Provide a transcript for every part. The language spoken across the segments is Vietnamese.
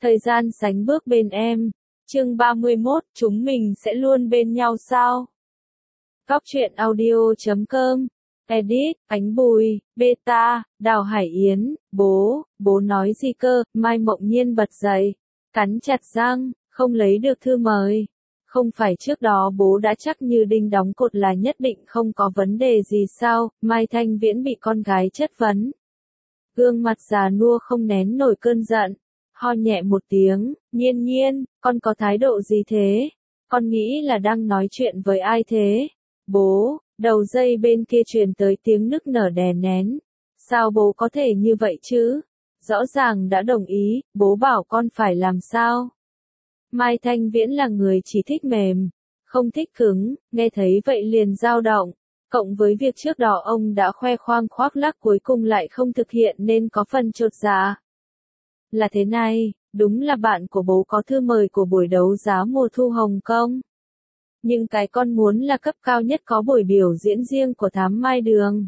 Thời gian sánh bước bên em. Chương 31, chúng mình sẽ luôn bên nhau sao? Góc truyện audio.com. Edit, Ánh Bùi, Beta, Đào Hải Yến, bố nói gì cơ? Mai Mộng Nhiên bật dậy, cắn chặt răng, không lấy được thư mời. Không phải trước đó bố đã chắc như đinh đóng cột là nhất định không có vấn đề gì sao? Mai Thanh Viễn bị con gái chất vấn. Gương mặt già nua không nén nổi cơn giận, ho nhẹ một tiếng, Nhiên, con có thái độ gì thế? Con nghĩ là đang nói chuyện với ai thế? Bố, đầu dây bên kia truyền tới tiếng nức nở đè nén. Sao bố có thể như vậy chứ? Rõ ràng đã đồng ý, bố bảo con phải làm sao? Mai Thanh Viễn là người chỉ thích mềm, không thích cứng, nghe thấy vậy liền dao động. Cộng với việc trước đó ông đã khoe khoang khoác lác cuối cùng lại không thực hiện nên có phần chột dạ. Là thế này, đúng là bạn của bố có thư mời của buổi đấu giá mùa thu Hồng Kông. Nhưng cái con muốn là cấp cao nhất có buổi biểu diễn riêng của Thám Mai Đường.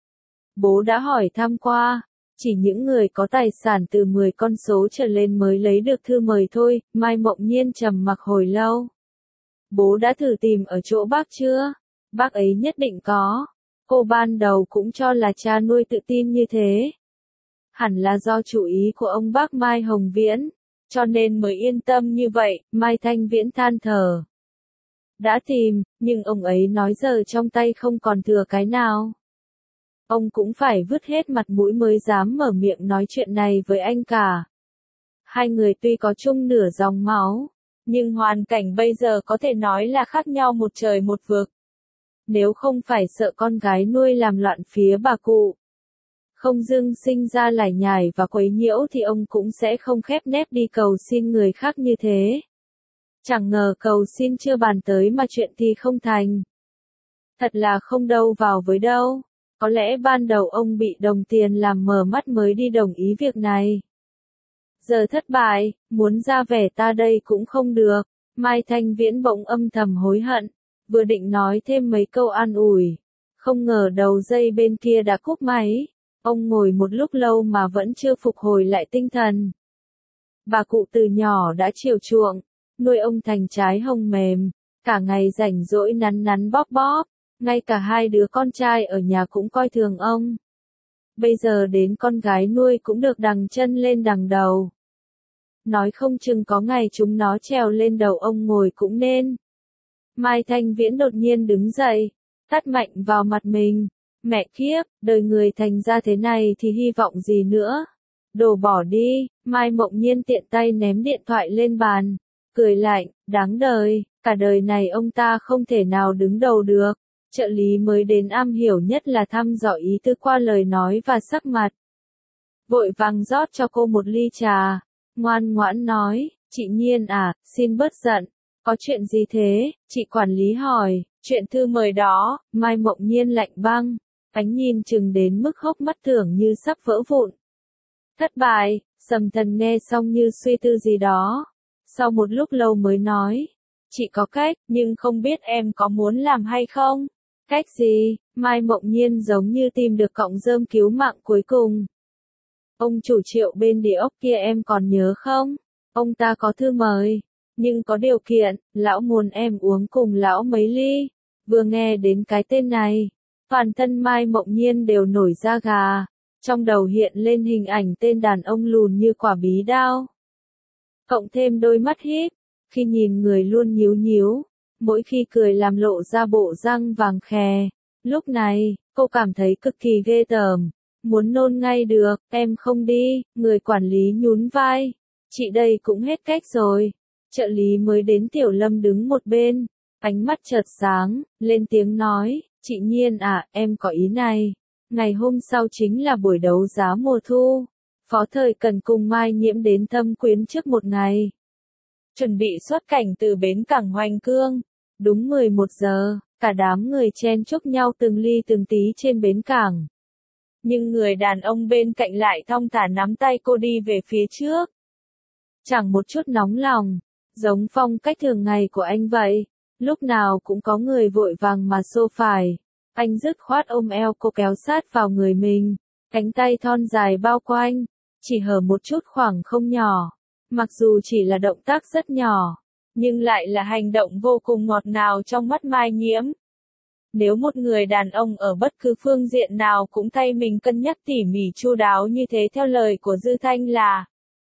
Bố đã hỏi thăm qua, chỉ những người có tài sản từ 10 con số trở lên mới lấy được thư mời thôi. Mai Mộng Nhiên trầm mặc hồi lâu. Bố đã thử tìm ở chỗ bác chưa? Bác ấy nhất định có. Cô ban đầu cũng cho là cha nuôi tự tin như thế. Hẳn là do chủ ý của ông bác Mai Hồng Viễn, cho nên mới yên tâm như vậy. Mai Thanh Viễn than thở. Đã tìm, nhưng ông ấy nói giờ trong tay không còn thừa cái nào. Ông cũng phải vứt hết mặt mũi mới dám mở miệng nói chuyện này với anh cả. Hai người tuy có chung nửa dòng máu, nhưng hoàn cảnh bây giờ có thể nói là khác nhau một trời một vực. Nếu không phải sợ con gái nuôi làm loạn phía bà cụ, không dưng sinh ra lải nhải và quấy nhiễu thì ông cũng sẽ không khép nép đi cầu xin người khác như thế. Chẳng ngờ cầu xin chưa bàn tới mà chuyện thì không thành. Thật là không đâu vào với đâu. Có lẽ ban đầu ông bị đồng tiền làm mờ mắt mới đi đồng ý việc này. Giờ thất bại, muốn ra vẻ ta đây cũng không được. Mai Thanh Viễn bỗng âm thầm hối hận, vừa định nói thêm mấy câu an ủi. Không ngờ đầu dây bên kia đã cúp máy. Ông ngồi một lúc lâu mà vẫn chưa phục hồi lại tinh thần. Bà cụ từ nhỏ đã chiều chuộng, nuôi ông thành trái hồng mềm, cả ngày rảnh rỗi nắn nắn bóp bóp, ngay cả hai đứa con trai ở nhà cũng coi thường ông. Bây giờ đến con gái nuôi cũng được đằng chân lên đằng đầu. Nói không chừng có ngày chúng nó trèo lên đầu ông ngồi cũng nên. Mai Thanh Viễn đột nhiên đứng dậy, tát mạnh vào mặt mình. Mẹ kiếp, đời người thành ra thế này thì hy vọng gì nữa? Đồ bỏ đi. Mai Mộng Nhiên tiện tay ném điện thoại lên bàn, cười lạnh, đáng đời, cả đời này ông ta không thể nào đứng đầu được. Trợ lý mới đến am hiểu nhất là thăm dò ý tứ qua lời nói và sắc mặt. Vội vàng rót cho cô một ly trà, ngoan ngoãn nói, chị Nhiên à, xin bớt giận, có chuyện gì thế? Chị quản lý hỏi, chuyện thư mời đó. Mai Mộng Nhiên lạnh băng, ánh nhìn chừng đến mức hốc mắt tưởng như sắp vỡ vụn. Thất bại. Sầm Thần nghe xong như suy tư gì đó, sau một lúc lâu mới nói, chị có cách, nhưng không biết em có muốn làm hay không? Cách gì? Mai Mộng Nhiên giống như tìm được cọng rơm cứu mạng cuối cùng. Ông chủ Triệu bên địa ốc kia em còn nhớ không? Ông ta có thư mời, nhưng có điều kiện, lão muốn em uống cùng lão mấy ly. Vừa nghe đến cái tên này, toàn thân Mai Mộng Nhiên đều nổi da gà, trong đầu hiện lên hình ảnh tên đàn ông lùn như quả bí đao. Cộng thêm đôi mắt híp, khi nhìn người luôn nhíu nhíu, mỗi khi cười làm lộ ra bộ răng vàng khè. Lúc này, cô cảm thấy cực kỳ ghê tởm, muốn nôn ngay được. Em không đi. Người quản lý nhún vai, chị đây cũng hết cách rồi. Trợ lý mới đến Tiểu Lâm đứng một bên, ánh mắt chợt sáng, lên tiếng nói, chị Nhiên à, em có ý này. Ngày hôm sau chính là buổi đấu giá mùa thu. Phó Thời Cần cùng Mai Nhiễm đến Thâm Quyến trước một ngày. Chuẩn bị xuất cảnh từ bến cảng Hoành Cương. Đúng 11 giờ, cả đám người chen chúc nhau từng ly từng tí trên bến cảng. Nhưng người đàn ông bên cạnh lại thong thả nắm tay cô đi về phía trước. Chẳng một chút nóng lòng, giống phong cách thường ngày của anh vậy. Lúc nào cũng có người vội vàng mà xô phải. Anh dứt khoát ôm eo cô kéo sát vào người mình, cánh tay thon dài bao quanh, chỉ hở một chút khoảng không nhỏ. Mặc dù chỉ là động tác rất nhỏ, nhưng lại là hành động vô cùng ngọt ngào trong mắt Mai Nhiễm. Nếu một người đàn ông ở bất cứ phương diện nào cũng thay mình cân nhắc tỉ mỉ chu đáo như thế theo lời của Dư Thanh là,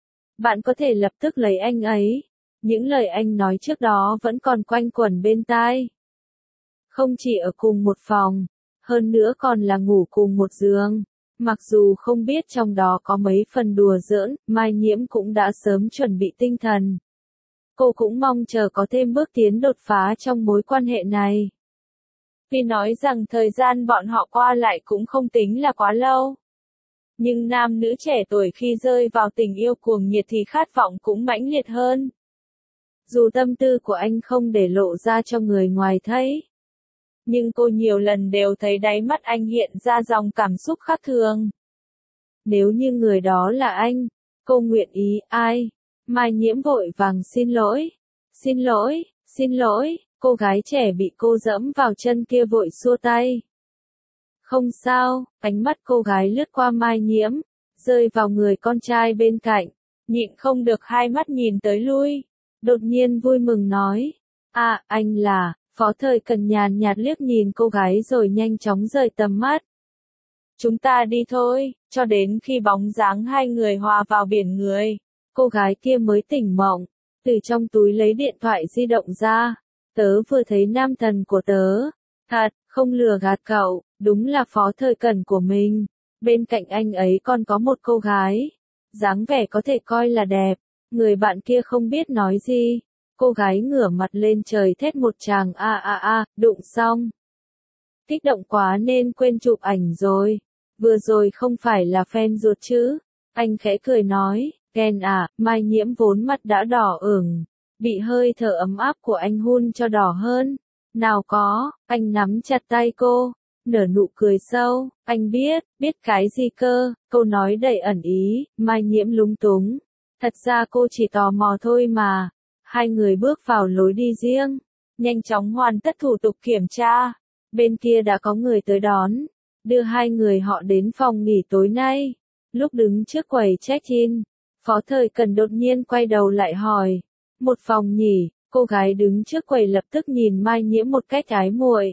bạn có thể lập tức lấy anh ấy. Những lời anh nói trước đó vẫn còn quanh quẩn bên tai. Không chỉ ở cùng một phòng, hơn nữa còn là ngủ cùng một giường. Mặc dù không biết trong đó có mấy phần đùa giỡn, Mai Nhiễm cũng đã sớm chuẩn bị tinh thần. Cô cũng mong chờ có thêm bước tiến đột phá trong mối quan hệ này. Vì nói rằng thời gian bọn họ qua lại cũng không tính là quá lâu. Nhưng nam nữ trẻ tuổi khi rơi vào tình yêu cuồng nhiệt thì khát vọng cũng mãnh liệt hơn. Dù tâm tư của anh không để lộ ra cho người ngoài thấy, nhưng cô nhiều lần đều thấy đáy mắt anh hiện ra dòng cảm xúc khác thường. Nếu như người đó là anh, cô nguyện ý ai? Mai Nhiễm vội vàng xin lỗi. Xin lỗi, xin lỗi, cô gái trẻ bị cô dẫm vào chân kia vội xua tay. Không sao, ánh mắt cô gái lướt qua Mai Nhiễm, rơi vào người con trai bên cạnh, nhịn không được hai mắt nhìn tới lui. Đột nhiên vui mừng nói, à, anh là, Phó Thời Cần nhàn nhạt liếc nhìn cô gái rồi nhanh chóng rời tầm mắt. Chúng ta đi thôi, cho đến khi bóng dáng hai người hòa vào biển người. Cô gái kia mới tỉnh mộng, từ trong túi lấy điện thoại di động ra. Tớ vừa thấy nam thần của tớ. Thật, không lừa gạt cậu, đúng là Phó Thời Cần của mình. Bên cạnh anh ấy còn có một cô gái. Dáng vẻ có thể coi là đẹp. Người bạn kia không biết nói gì. Cô gái ngửa mặt lên trời thét một tràng đụng xong. Kích động quá nên quên chụp ảnh rồi. Vừa rồi không phải là fan ruột chứ. Anh khẽ cười nói, ghen à, Mai Nhiễm vốn mặt đã đỏ ửng. Bị hơi thở ấm áp của anh hun cho đỏ hơn. Nào có, anh nắm chặt tay cô, nở nụ cười sâu, anh biết cái gì cơ, câu nói đầy ẩn ý, Mai Nhiễm lúng túng. Thật ra cô chỉ tò mò thôi mà. Hai người bước vào lối đi riêng, nhanh chóng hoàn tất thủ tục kiểm tra. Bên kia đã có người tới đón, đưa hai người họ đến phòng nghỉ tối nay. Lúc đứng trước quầy check-in, Phó Thời Cần đột nhiên quay đầu lại hỏi, một phòng nhỉ? Cô gái đứng trước quầy lập tức nhìn Mai Nhiễm một cách ái muội.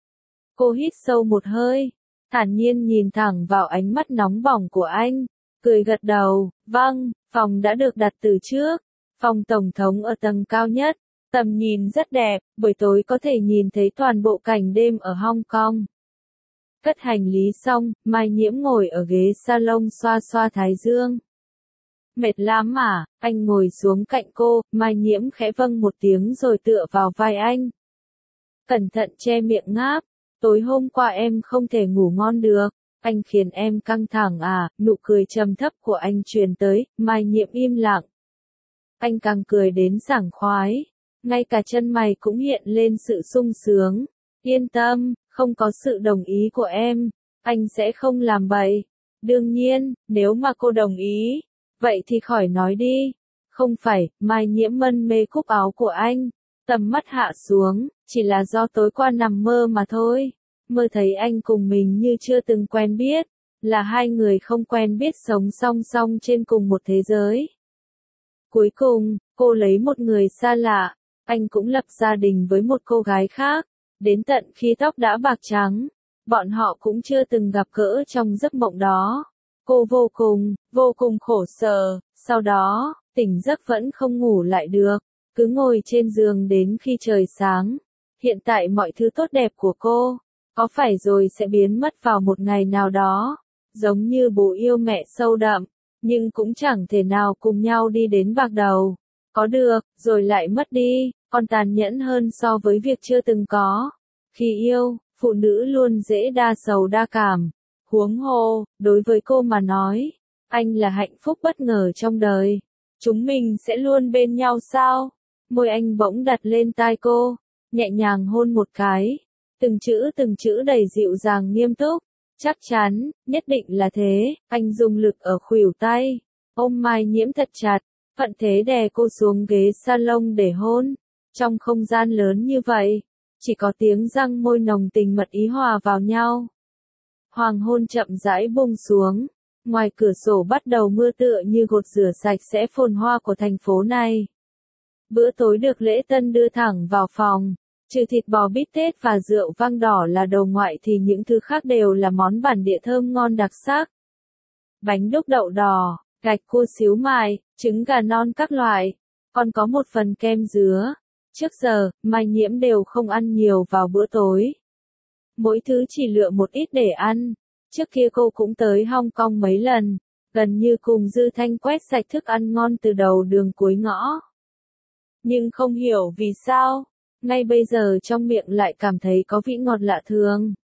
Cô hít sâu một hơi, thản nhiên nhìn thẳng vào ánh mắt nóng bỏng của anh, cười gật đầu, vâng, phòng đã được đặt từ trước. Phòng tổng thống ở tầng cao nhất, tầm nhìn rất đẹp, buổi tối có thể nhìn thấy toàn bộ cảnh đêm ở Hong Kong. Cất hành lý xong, Mai Nhiễm ngồi ở ghế salon xoa xoa thái dương. Mệt lắm à? Anh ngồi xuống cạnh cô, Mai Nhiễm khẽ vâng một tiếng rồi tựa vào vai anh. Cẩn thận che miệng ngáp, tối hôm qua em không thể ngủ ngon được, anh khiến em căng thẳng à? Nụ cười trầm thấp của anh truyền tới, Mai Nhiễm im lặng. Anh càng cười đến sảng khoái, ngay cả chân mày cũng hiện lên sự sung sướng. Yên tâm, không có sự đồng ý của em, anh sẽ không làm bậy. Đương nhiên, nếu mà cô đồng ý, vậy thì khỏi nói đi. Không phải, Mai Nhiễm mân mê cúc áo của anh, tầm mắt hạ xuống, chỉ là do tối qua nằm mơ mà thôi. Mơ thấy anh cùng mình như chưa từng quen biết, là hai người không quen biết sống song song trên cùng một thế giới. Cuối cùng, cô lấy một người xa lạ, anh cũng lập gia đình với một cô gái khác, đến tận khi tóc đã bạc trắng, bọn họ cũng chưa từng gặp gỡ trong giấc mộng đó. Cô vô cùng khổ sở, sau đó, tỉnh giấc vẫn không ngủ lại được, cứ ngồi trên giường đến khi trời sáng. Hiện tại mọi thứ tốt đẹp của cô, có phải rồi sẽ biến mất vào một ngày nào đó, giống như bố yêu mẹ sâu đậm, nhưng cũng chẳng thể nào cùng nhau đi đến bạc đầu. Có được, rồi lại mất đi, còn tàn nhẫn hơn so với việc chưa từng có. Khi yêu, phụ nữ luôn dễ đa sầu đa cảm. Huống hồ, đối với cô mà nói, anh là hạnh phúc bất ngờ trong đời. Chúng mình sẽ luôn bên nhau sao? Môi anh bỗng đặt lên tai cô, nhẹ nhàng hôn một cái. Từng chữ đầy dịu dàng nghiêm túc. Chắc chắn, nhất định là thế, anh dùng lực ở khuỷu tay. Ôm Mai Nhiễm thật chặt, thuận thế đè cô xuống ghế salon để hôn. Trong không gian lớn như vậy, chỉ có tiếng răng môi nồng tình mật ý hòa vào nhau. Hoàng hôn chậm rãi buông xuống, Ngoài cửa sổ bắt đầu mưa tựa như gột rửa sạch sẽ phồn hoa của thành phố này. Bữa tối được lễ tân đưa thẳng vào phòng. Trừ thịt bò bít tết và rượu vang đỏ là đầu ngoại thì những thứ khác đều là món bản địa thơm ngon đặc sắc. Bánh đúc đậu đỏ, gạch cua xíu mại, trứng gà non các loại, còn có một phần kem dứa. Trước giờ, Mai Nhiễm đều không ăn nhiều vào bữa tối. Mỗi thứ chỉ lựa một ít để ăn. Trước kia cô cũng tới Hong Kong mấy lần, gần như cùng Dư Thanh quét sạch thức ăn ngon từ đầu đường cuối ngõ. Nhưng không hiểu vì sao, ngay bây giờ trong miệng lại cảm thấy có vị ngọt lạ thường.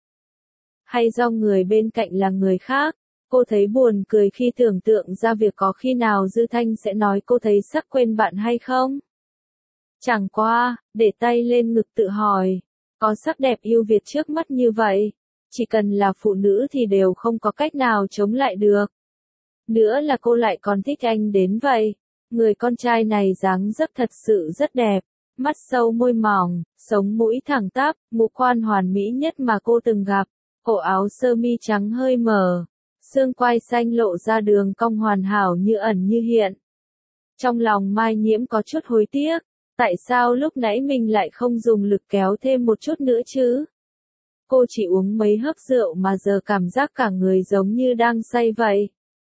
Hay do người bên cạnh là người khác, cô thấy buồn cười khi tưởng tượng ra việc có khi nào Dư Thanh sẽ nói cô thấy sắc quên bạn hay không? Chẳng qua, để tay lên ngực tự hỏi, có sắc đẹp yêu Việt trước mắt như vậy, chỉ cần là phụ nữ thì đều không có cách nào chống lại được. Nữa là cô lại còn thích anh đến vậy. Người con trai này dáng dấp thật sự rất đẹp, mắt sâu môi mỏng, sống mũi thẳng tắp, ngũ quan hoàn mỹ nhất mà cô từng gặp, cổ áo sơ mi trắng hơi mở, xương quai xanh lộ ra đường cong hoàn hảo như ẩn như hiện. Trong lòng Mai Nhiễm có chút hối tiếc, tại sao lúc nãy mình lại không dùng lực kéo thêm một chút nữa chứ? Cô chỉ uống mấy hớp rượu mà giờ cảm giác cả người giống như đang say vậy.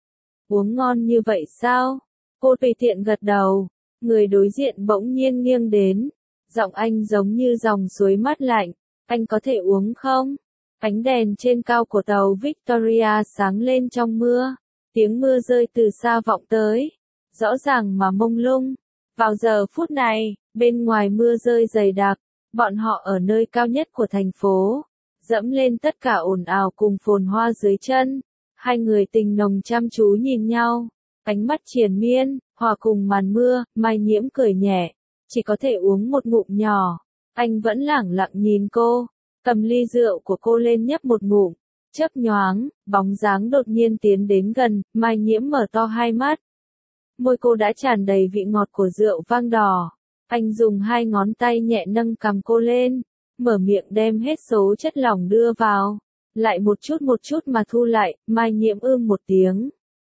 Uống ngon như vậy sao? Cô tùy tiện gật đầu, người đối diện bỗng nhiên nghiêng đến, giọng anh giống như dòng suối mát lạnh, anh có thể uống không? Ánh đèn trên cao của tàu Victoria sáng lên trong mưa, tiếng mưa rơi từ xa vọng tới, rõ ràng mà mông lung. Vào giờ phút này, bên ngoài mưa rơi dày đặc, bọn họ ở nơi cao nhất của thành phố, dẫm lên tất cả ồn ào cùng phồn hoa dưới chân. Hai người tình nồng chăm chú nhìn nhau, ánh mắt triền miên, hòa cùng màn mưa. Mai Nhiễm cười nhẹ, chỉ có thể uống một ngụm nhỏ. Anh vẫn lẳng lặng nhìn cô, cầm ly rượu của cô lên nhấp một ngụm, chớp nhoáng, bóng dáng đột nhiên tiến đến gần. Mai Nhiễm mở to hai mắt. Môi cô đã tràn đầy vị ngọt của rượu vang đỏ. Anh dùng hai ngón tay nhẹ nâng cằm cô lên, mở miệng đem hết số chất lỏng đưa vào, lại một chút mà thu lại. Mai Nhiễm một tiếng.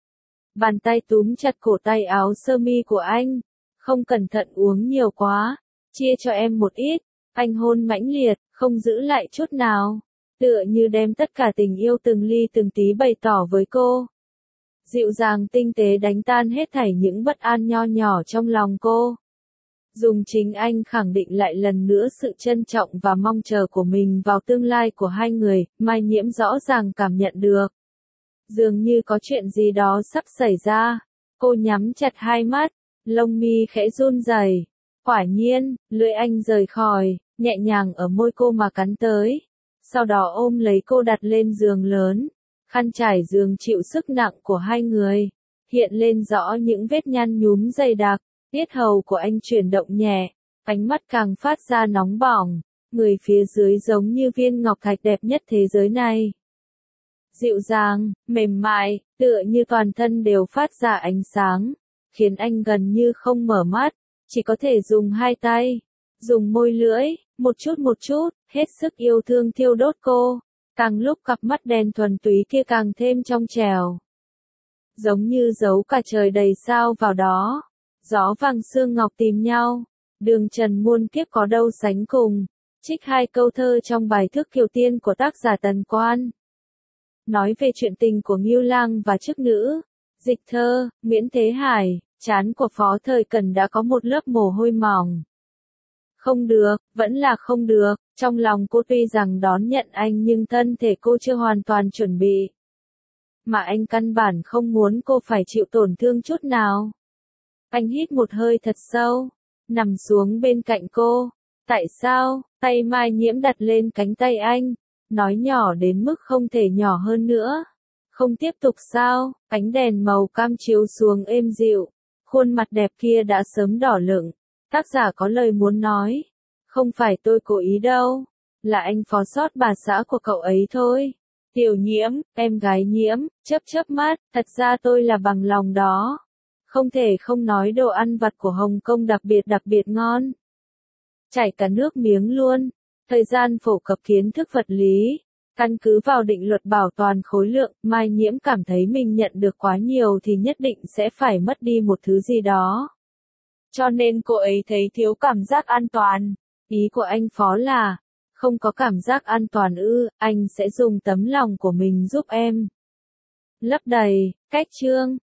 Bàn tay túm chặt cổ tay áo sơ mi của anh, không cẩn thận uống nhiều quá, chia cho em một ít. Anh hôn mãnh liệt, không giữ lại chút nào, tựa như đem tất cả tình yêu từng ly từng tí bày tỏ với cô. Dịu dàng tinh tế đánh tan hết thảy những bất an nho nhỏ trong lòng cô. Dùng chính anh khẳng định lại lần nữa sự trân trọng và mong chờ của mình vào tương lai của hai người. Mai Nhiễm rõ ràng cảm nhận được. Dường như có chuyện gì đó sắp xảy ra. Cô nhắm chặt hai mắt, lông mi khẽ run rẩy. Quả nhiên, lưỡi anh rời khỏi, nhẹ nhàng ở môi cô mà cắn tới. Sau đó ôm lấy cô đặt lên giường lớn. Khăn trải giường chịu sức nặng của hai người, hiện lên rõ những vết nhăn nhúm dày đặc. Yết hầu của anh chuyển động nhẹ, ánh mắt càng phát ra nóng bỏng, người phía dưới giống như viên ngọc thạch đẹp nhất thế giới này. Dịu dàng, mềm mại, tựa như toàn thân đều phát ra ánh sáng, khiến anh gần như không mở mắt, chỉ có thể dùng hai tay, dùng môi lưỡi, một chút, hết sức yêu thương thiêu đốt cô. Càng lúc cặp mắt đen thuần túy kia càng thêm trong trẻo, giống như giấu cả trời đầy sao vào đó. Gió vàng sương ngọc tìm nhau, đường trần muôn kiếp có đâu sánh cùng. Trích hai câu thơ trong bài Thước Kiều Tiên của tác giả Tần Quan. Nói về chuyện tình của Ngưu Lang và chức nữ. Dịch thơ, Nguyễn Thế Hải. Trán của Phó Thời Cần đã có một lớp mồ hôi mỏng. Không được, vẫn là không được. Trong lòng cô tuy rằng đón nhận anh nhưng thân thể cô chưa hoàn toàn chuẩn bị. Mà anh căn bản không muốn cô phải chịu tổn thương chút nào. Anh hít một hơi thật sâu, nằm xuống bên cạnh cô. Tại sao? Tay Mai Nhiễm đặt lên cánh tay anh, nói nhỏ đến mức không thể nhỏ hơn nữa. Không tiếp tục sao? Ánh đèn màu cam chiếu xuống êm dịu, khuôn mặt đẹp kia đã sớm đỏ lựng. Tác giả có lời muốn nói. Không phải tôi cố ý đâu, là anh phó sót bà xã của cậu ấy thôi. Tiểu Nhiễm, em gái Nhiễm, chớp mắt, thật ra tôi là bằng lòng đó. Không thể không nói đồ ăn vặt của Hồng Kông đặc biệt ngon. Chảy cả nước miếng luôn. Thời gian phổ cập kiến thức vật lý, Căn cứ vào định luật bảo toàn khối lượng, Mai Nhiễm cảm thấy mình nhận được quá nhiều thì nhất định sẽ phải mất đi một thứ gì đó. Cho nên cô ấy thấy thiếu cảm giác an toàn. Ý của anh Phó là, không có cảm giác an toàn ư, anh sẽ dùng tấm lòng của mình giúp em lấp đầy. Cách chương